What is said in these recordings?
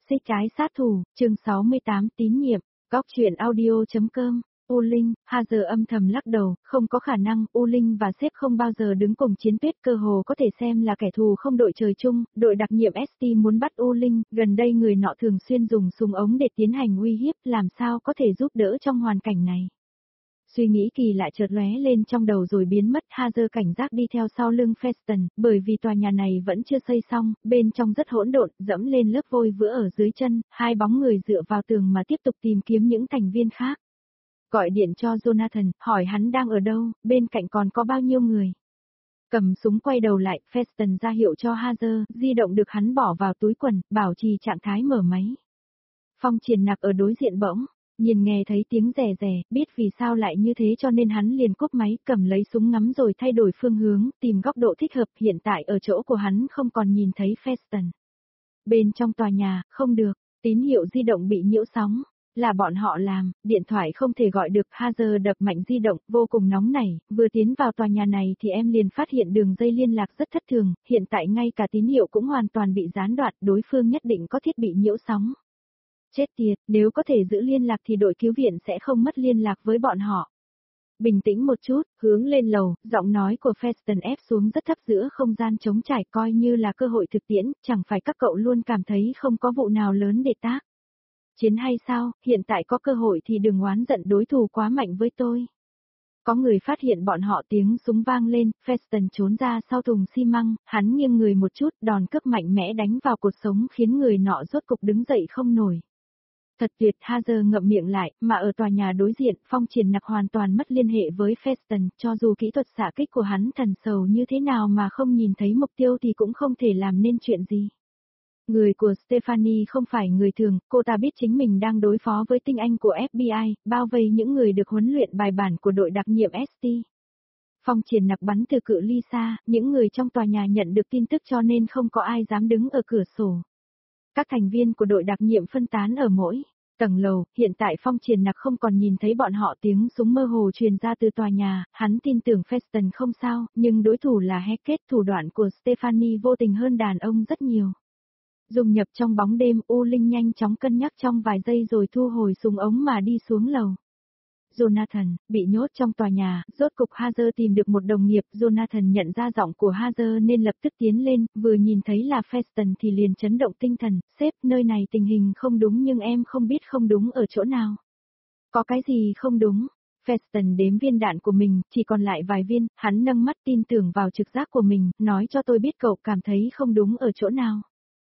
Xích trái sát thủ, chương 68 tín nhiệm, góc chuyện audio.com. U Linh, Hazel âm thầm lắc đầu, không có khả năng, U Linh và sếp không bao giờ đứng cùng chiến tuyết, cơ hồ có thể xem là kẻ thù không đội trời chung. Đội đặc nhiệm ST muốn bắt U Linh, gần đây người nọ thường xuyên dùng súng ống để tiến hành uy hiếp, làm sao có thể giúp đỡ trong hoàn cảnh này. Suy nghĩ kỳ lạ chợt lóe lên trong đầu rồi biến mất. Hazel cảnh giác đi theo sau lưng Feston, bởi vì tòa nhà này vẫn chưa xây xong, bên trong rất hỗn độn, dẫm lên lớp vôi vữa ở dưới chân, hai bóng người dựa vào tường mà tiếp tục tìm kiếm những thành viên khác. Gọi điện cho Jonathan, hỏi hắn đang ở đâu, bên cạnh còn có bao nhiêu người. Cầm súng quay đầu lại, Feston ra hiệu cho Hazel, di động được hắn bỏ vào túi quần, bảo trì trạng thái mở máy. Phong Triền Nặc ở đối diện bỗng nhìn nghe thấy tiếng rè rè, biết vì sao lại như thế cho nên hắn liền cúp máy, cầm lấy súng ngắm rồi thay đổi phương hướng, tìm góc độ thích hợp. Hiện tại ở chỗ của hắn không còn nhìn thấy Feston. Bên trong tòa nhà, không được, tín hiệu di động bị nhiễu sóng. Là bọn họ làm, điện thoại không thể gọi được. Hazel đập mạnh di động, vô cùng nóng nảy, vừa tiến vào tòa nhà này thì em liền phát hiện đường dây liên lạc rất thất thường, hiện tại ngay cả tín hiệu cũng hoàn toàn bị gián đoạn, đối phương nhất định có thiết bị nhiễu sóng. Chết tiệt, nếu có thể giữ liên lạc thì đội cứu viện sẽ không mất liên lạc với bọn họ. Bình tĩnh một chút, hướng lên lầu, giọng nói của Feston ép xuống rất thấp giữa không gian trống trải, coi như là cơ hội thực tiễn, chẳng phải các cậu luôn cảm thấy không có vụ nào lớn để tác chiến hay sao, hiện tại có cơ hội thì đừng oán giận đối thủ quá mạnh với tôi. Có người phát hiện bọn họ, tiếng súng vang lên, Feston trốn ra sau thùng xi măng, hắn nghiêng người một chút, đòn cước mạnh mẽ đánh vào cột sống khiến người nọ rốt cục đứng dậy không nổi. Thật tuyệt, Hazel ngậm miệng lại, mà ở tòa nhà đối diện, Phong Triền Nặc hoàn toàn mất liên hệ với Feston, cho dù kỹ thuật xạ kích của hắn thần sầu như thế nào mà không nhìn thấy mục tiêu thì cũng không thể làm nên chuyện gì. Người của Stephanie không phải người thường, cô ta biết chính mình đang đối phó với tinh anh của FBI, bao vây những người được huấn luyện bài bản của đội đặc nhiệm ST. Phong Triền Nặc bắn từ cự ly xa, những người trong tòa nhà nhận được tin tức cho nên không có ai dám đứng ở cửa sổ. Các thành viên của đội đặc nhiệm phân tán ở mỗi tầng lầu, hiện tại Phong Triền Nặc không còn nhìn thấy bọn họ, tiếng súng mơ hồ truyền ra từ tòa nhà, hắn tin tưởng Feston không sao, nhưng đối thủ là Hackett, thủ đoạn của Stephanie vô tình hơn đàn ông rất nhiều. Dùng nhập trong bóng đêm, U Linh nhanh chóng cân nhắc trong vài giây rồi thu hồi súng ống mà đi xuống lầu. Jonathan, bị nhốt trong tòa nhà, rốt cục Hazel tìm được một đồng nghiệp. Jonathan nhận ra giọng của Hazel nên lập tức tiến lên, vừa nhìn thấy là Feston thì liền chấn động tinh thần, sếp, nơi này tình hình không đúng nhưng em không biết không đúng ở chỗ nào. Có cái gì không đúng? Feston đếm viên đạn của mình, chỉ còn lại vài viên, hắn nâng mắt tin tưởng vào trực giác của mình, nói cho tôi biết cậu cảm thấy không đúng ở chỗ nào.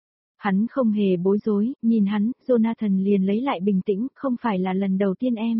Hắn không hề bối rối, nhìn hắn, Jonathan liền lấy lại bình tĩnh, không phải là lần đầu tiên em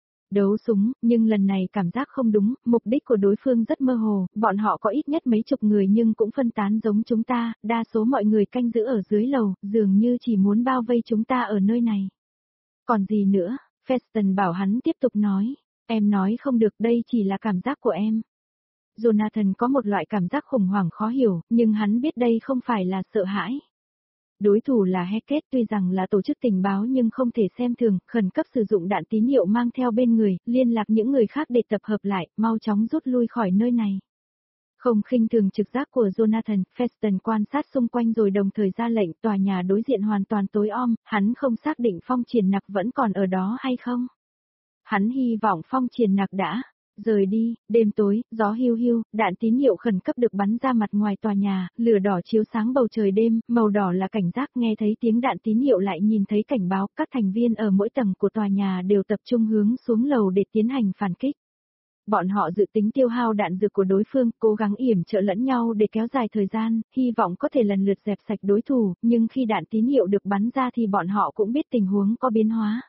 đấu súng, nhưng lần này cảm giác không đúng, mục đích của đối phương rất mơ hồ, bọn họ có ít nhất mấy chục người nhưng cũng phân tán giống chúng ta, đa số mọi người canh giữ ở dưới lầu, dường như chỉ muốn bao vây chúng ta ở nơi này. Còn gì nữa, Feston bảo hắn tiếp tục nói, em nói không được, đây chỉ là cảm giác của em. Jonathan có một loại cảm giác khủng hoảng khó hiểu, nhưng hắn biết đây không phải là sợ hãi. Đối thủ là Hackett, tuy rằng là tổ chức tình báo nhưng không thể xem thường, khẩn cấp sử dụng đạn tín hiệu mang theo bên người, liên lạc những người khác để tập hợp lại, mau chóng rút lui khỏi nơi này. Không khinh thường trực giác của Jonathan, Feston quan sát xung quanh rồi đồng thời ra lệnh. Tòa nhà đối diện hoàn toàn tối om, hắn không xác định Phong Triền Nặc vẫn còn ở đó hay không. Hắn hy vọng Phong Triền Nặc đã rời đi. Đêm tối, gió hiu hiu, đạn tín hiệu khẩn cấp được bắn ra mặt ngoài tòa nhà, lửa đỏ chiếu sáng bầu trời đêm, màu đỏ là cảnh giác. Nghe thấy tiếng đạn tín hiệu lại nhìn thấy cảnh báo, các thành viên ở mỗi tầng của tòa nhà đều tập trung hướng xuống lầu để tiến hành phản kích. Bọn họ dự tính tiêu hao đạn dược của đối phương, cố gắng yểm trợ lẫn nhau để kéo dài thời gian, hy vọng có thể lần lượt dẹp sạch đối thủ, nhưng khi đạn tín hiệu được bắn ra thì bọn họ cũng biết tình huống có biến hóa.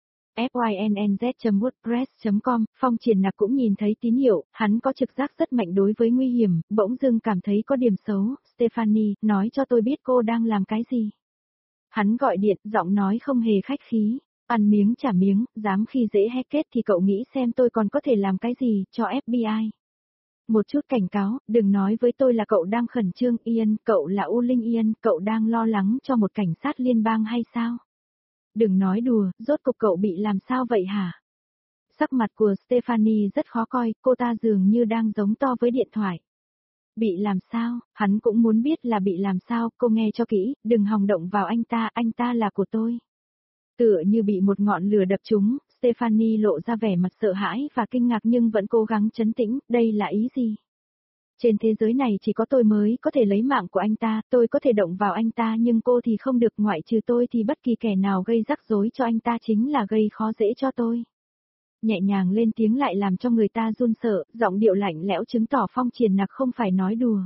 fynnz.wordpress.com, Phong Triền Nặc cũng nhìn thấy tín hiệu, hắn có trực giác rất mạnh đối với nguy hiểm, bỗng dưng cảm thấy có điểm xấu. Stephanie, nói cho tôi biết cô đang làm cái gì. Hắn gọi điện, giọng nói không hề khách khí. Ăn miếng trả miếng, dám khi dễ Hackett thì cậu nghĩ xem tôi còn có thể làm cái gì cho FBI. Một chút cảnh cáo, đừng nói với tôi là cậu đang khẩn trương. Ian, cậu là U Linh Ian, cậu đang lo lắng cho một cảnh sát liên bang hay sao? Đừng nói đùa, rốt cục cậu bị làm sao vậy hả? Sắc mặt của Stephanie rất khó coi, cô ta dường như đang giống to với điện thoại. Bị làm sao, hắn cũng muốn biết là bị làm sao, cô nghe cho kỹ, đừng hòng động vào anh ta là của tôi. Tựa như bị một ngọn lửa đập trúng, Stephanie lộ ra vẻ mặt sợ hãi và kinh ngạc nhưng vẫn cố gắng trấn tĩnh, đây là ý gì? Trên thế giới này chỉ có tôi mới có thể lấy mạng của anh ta, tôi có thể động vào anh ta nhưng cô thì không được, ngoại trừ tôi thì bất kỳ kẻ nào gây rắc rối cho anh ta chính là gây khó dễ cho tôi. Nhẹ nhàng lên tiếng lại làm cho người ta run sợ, giọng điệu lạnh lẽo chứng tỏ Phong Triền Nặc không phải nói đùa.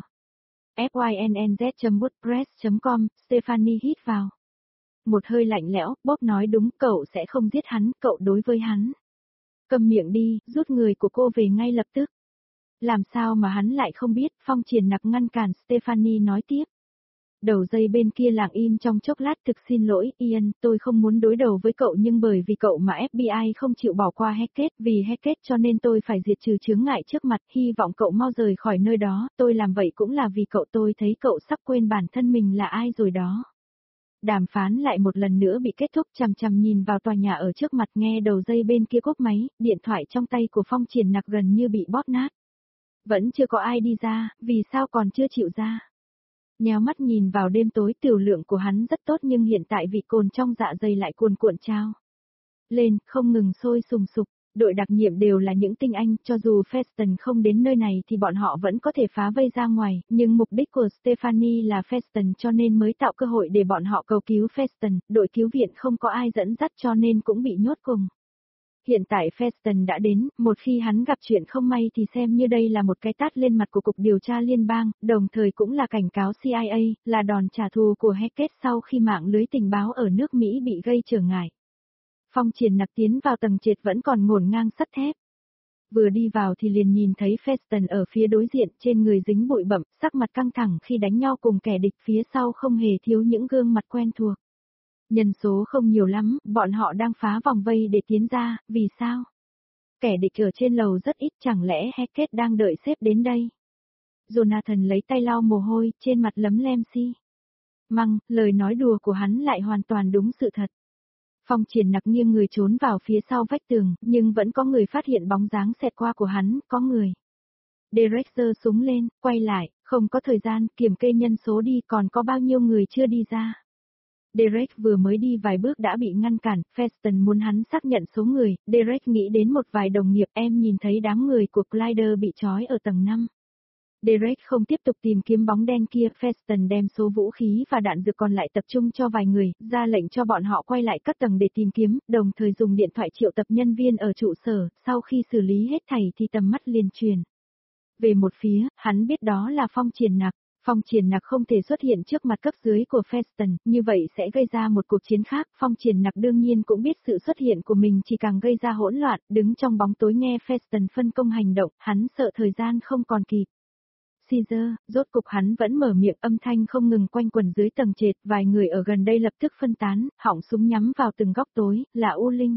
fynnz.wordpress.com, Stephanie hít vào. Một hơi lạnh lẽo, Bob nói đúng, cậu sẽ không giết hắn, cậu đối với hắn. Cầm miệng đi, rút người của cô về ngay lập tức. Làm sao mà hắn lại không biết, Phong Triền Nặc ngăn cản Stephanie nói tiếp. Đầu dây bên kia lặng im trong chốc lát, thực xin lỗi, Ian, tôi không muốn đối đầu với cậu nhưng bởi vì cậu mà FBI không chịu bỏ qua Hackett, vì Hackett cho nên tôi phải diệt trừ chướng ngại trước mặt, hy vọng cậu mau rời khỏi nơi đó, tôi làm vậy cũng là vì cậu, tôi thấy cậu sắp quên bản thân mình là ai rồi đó. Đàm phán lại một lần nữa bị kết thúc, chằm chằm nhìn vào tòa nhà ở trước mặt, nghe đầu dây bên kia cúp máy, điện thoại trong tay của Phong Triền Nặc gần như bị bóp nát. Vẫn chưa có ai đi ra, vì sao còn chưa chịu ra? Nhéo mắt nhìn vào đêm tối, tiểu lượng của hắn rất tốt nhưng hiện tại vị cồn trong dạ dày lại cuồn cuộn trao lên, không ngừng sôi sùng sục. Đội đặc nhiệm đều là những tinh anh, cho dù Feston không đến nơi này thì bọn họ vẫn có thể phá vây ra ngoài, nhưng mục đích của Stephanie là Feston cho nên mới tạo cơ hội để bọn họ cầu cứu Feston, đội cứu viện không có ai dẫn dắt cho nên cũng bị nhốt cùng. Hiện tại Feston đã đến, một khi hắn gặp chuyện không may thì xem như đây là một cái tát lên mặt của Cục Điều tra Liên bang, đồng thời cũng là cảnh cáo CIA, là đòn trả thù của Hackett sau khi mạng lưới tình báo ở nước Mỹ bị gây trở ngại. Phong Triền Nặc tiến vào tầng trệt vẫn còn ngổn ngang sắt thép. Vừa đi vào thì liền nhìn thấy Feston ở phía đối diện, trên người dính bụi bặm, sắc mặt căng thẳng khi đánh nhau cùng kẻ địch, phía sau không hề thiếu những gương mặt quen thuộc. Nhân số không nhiều lắm, bọn họ đang phá vòng vây để tiến ra, vì sao? Kẻ địch ở trên lầu rất ít, chẳng lẽ Hackett đang đợi sếp đến đây? Jonathan lấy tay lau mồ hôi, trên mặt lấm lem si. Măng, lời nói đùa của hắn lại hoàn toàn đúng sự thật. Phong Triền Nặc nghiêng người trốn vào phía sau vách tường, nhưng vẫn có người phát hiện bóng dáng xẹt qua của hắn, có người. Derek giơ súng lên, quay lại, không có thời gian, kiểm kê nhân số đi, còn có bao nhiêu người chưa đi ra. Derek vừa mới đi vài bước đã bị ngăn cản, Feston muốn hắn xác nhận số người, Derek nghĩ đến một vài đồng nghiệp, em nhìn thấy đám người của Glider bị trói ở tầng 5. Derek không tiếp tục tìm kiếm bóng đen kia, Feston đem số vũ khí và đạn dược còn lại tập trung cho vài người, ra lệnh cho bọn họ quay lại các tầng để tìm kiếm, đồng thời dùng điện thoại triệu tập nhân viên ở trụ sở, sau khi xử lý hết thảy thì tầm mắt liền truyền. Về một phía, hắn biết đó là Phong Triền Nặc. Phong Triền Nặc không thể xuất hiện trước mặt cấp dưới của Feston, như vậy sẽ gây ra một cuộc chiến khác. Phong Triền Nặc đương nhiên cũng biết sự xuất hiện của mình chỉ càng gây ra hỗn loạn, đứng trong bóng tối nghe Feston phân công hành động, hắn sợ thời gian không còn kịp. Caesar, rốt cục hắn vẫn mở miệng, âm thanh không ngừng quanh quẩn dưới tầng trệt, vài người ở gần đây lập tức phân tán, họng súng nhắm vào từng góc tối, là U Linh.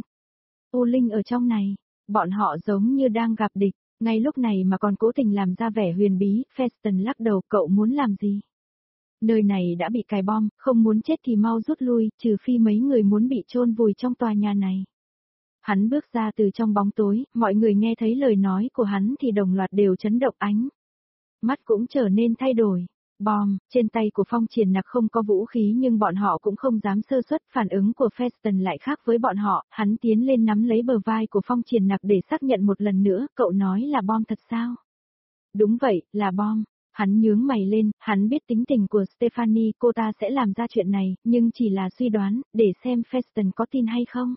U Linh ở trong này, bọn họ giống như đang gặp địch. Ngay lúc này mà còn cố tình làm ra vẻ huyền bí, Feston lắc đầu, cậu muốn làm gì? Nơi này đã bị cài bom, không muốn chết thì mau rút lui, trừ phi mấy người muốn bị chôn vùi trong tòa nhà này. Hắn bước ra từ trong bóng tối, mọi người nghe thấy lời nói của hắn thì đồng loạt đều chấn động, ánh mắt cũng trở nên thay đổi. Bom, trên tay của Phong Triền Nặc không có vũ khí nhưng bọn họ cũng không dám sơ suất, phản ứng của Feston lại khác với bọn họ, hắn tiến lên nắm lấy bờ vai của Phong Triền Nặc để xác nhận một lần nữa, cậu nói là bom thật sao? Đúng vậy, là bom. Hắn nhướng mày lên, hắn biết tính tình của Stephanie, cô ta sẽ làm ra chuyện này, nhưng chỉ là suy đoán, để xem Feston có tin hay không.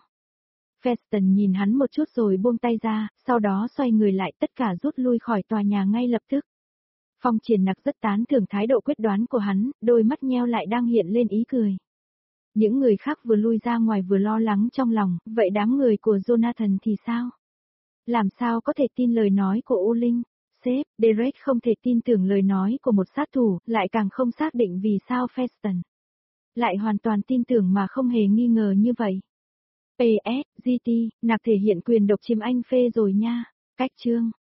Feston nhìn hắn một chút rồi buông tay ra, sau đó xoay người lại, tất cả rút lui khỏi tòa nhà ngay lập tức. Phong Triền Nặc rất tán thưởng thái độ quyết đoán của hắn, đôi mắt nheo lại đang hiện lên ý cười. Những người khác vừa lui ra ngoài vừa lo lắng trong lòng, vậy đám người của Jonathan thì sao? Làm sao có thể tin lời nói của U Linh? Sếp, Derek không thể tin tưởng lời nói của một sát thủ, lại càng không xác định vì sao Feston lại hoàn toàn tin tưởng mà không hề nghi ngờ như vậy. PS, GT, Nặc thể hiện quyền độc chiếm anh phê rồi nha. Cách chương.